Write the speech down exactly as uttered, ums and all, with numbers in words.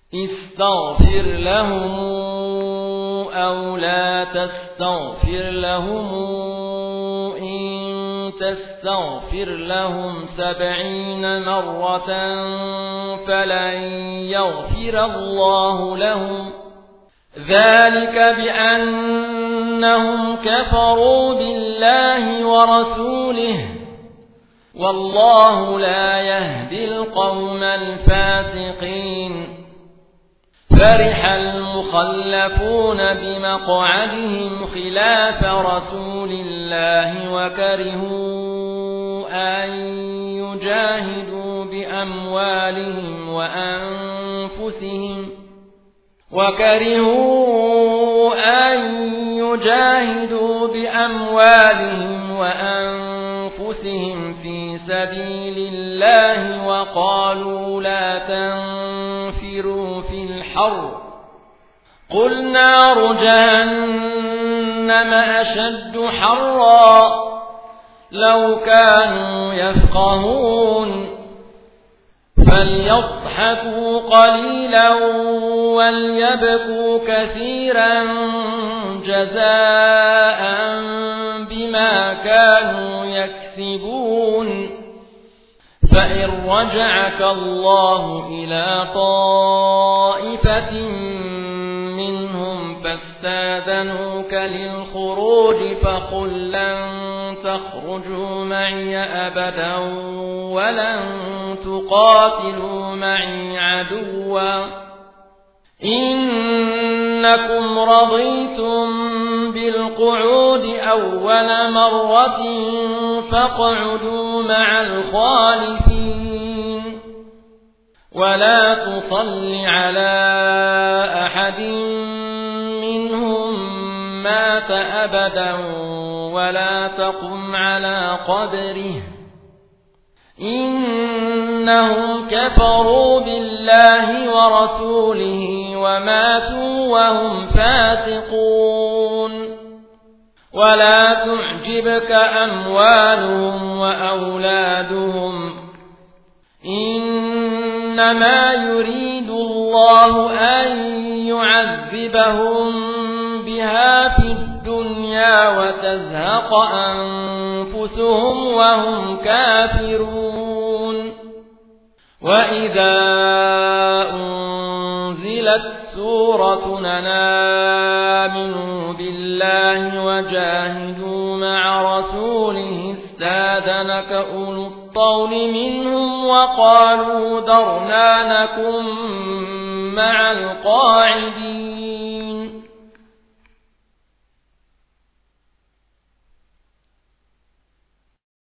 استغفر لهم أو لا تستغفر لهم إن تستغفر لهم سبعين مرة فلن يغفر الله لهم ذلك بأنهم كفروا بالله ورسوله والله لا يهدي القوم الفاسقين. فرح المخلفون بمقعدهم خلاف رسول الله وكرهوا أن يجاهدوا بأموالهم وأنفسهم وكرهوا أن يجاهدوا بأموالهم وأنفسهم في سبيل الله وقالوا لا تنفروا في الحر قل نار جهنم أشد حرا لو كانوا يفقهون فليضحكوا قليلا وليبكوا كثيرا جزاء بما كانوا يكسبون. فإن رجعك الله إلى طائفة منهم فاستاذنوك للخروج فقل لن تخرجوا معي أبدا ولن تقاتلوا معي عدوا إنكم رضيتم بالقعود أول مرة فاقعدوا مع الخالفين ولا تصل على أحد منهم مات أبدا ولا تقم على قبره إنهم كفروا بالله ورسوله وماتوا وهم فاسقون. ولا تعجبك أموالهم وأولادهم إنما يريد الله أن يعذبهم بها في الدنيا وتزهق أنفسهم وهم كافرون. وإذا أنزلت سورة أن آمنوا بالله وجاهدوا مع رسوله استاذنك أولو الطول منهم وقالوا ذرنا نكن مع القاعدين